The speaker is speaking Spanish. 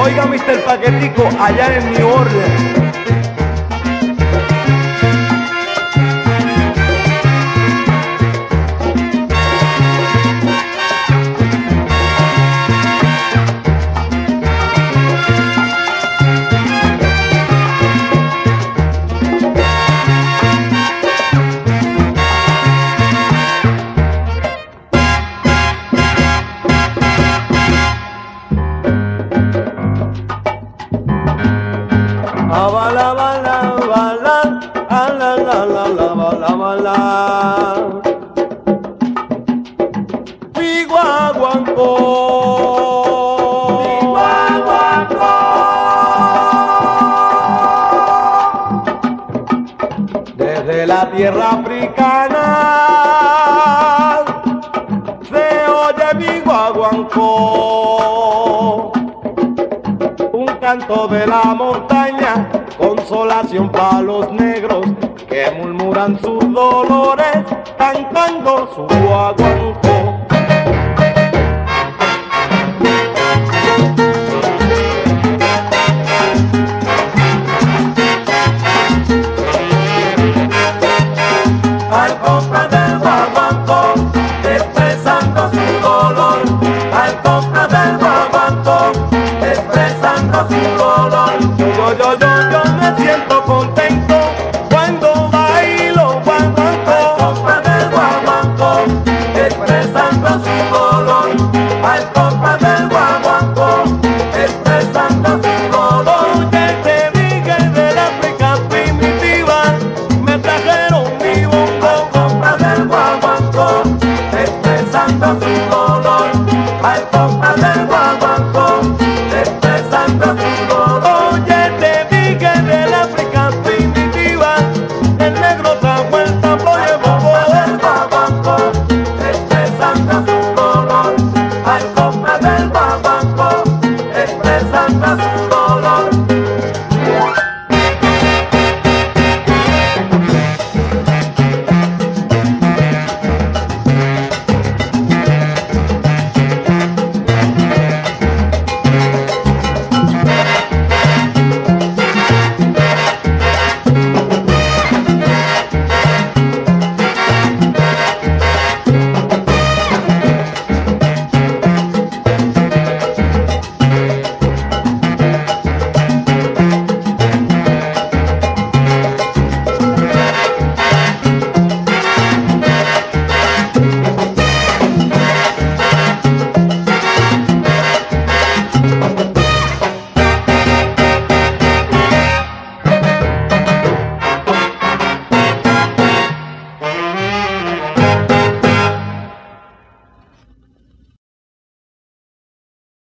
Oiga, Mr. Paquetico, allá en New Orleans. Bala bala bala, la la la la bala bala. Piguaguancó, Piguaguancó. Desde la tierra africana se oye Piguaguancó, un canto de la montaña, consolación para los negros que murmuran sus dolores cantando su guaguancó. Al compás del guaguancó, expresando su dolor. Al compás del guaguancó, expresando su dolor. Yo me siento contento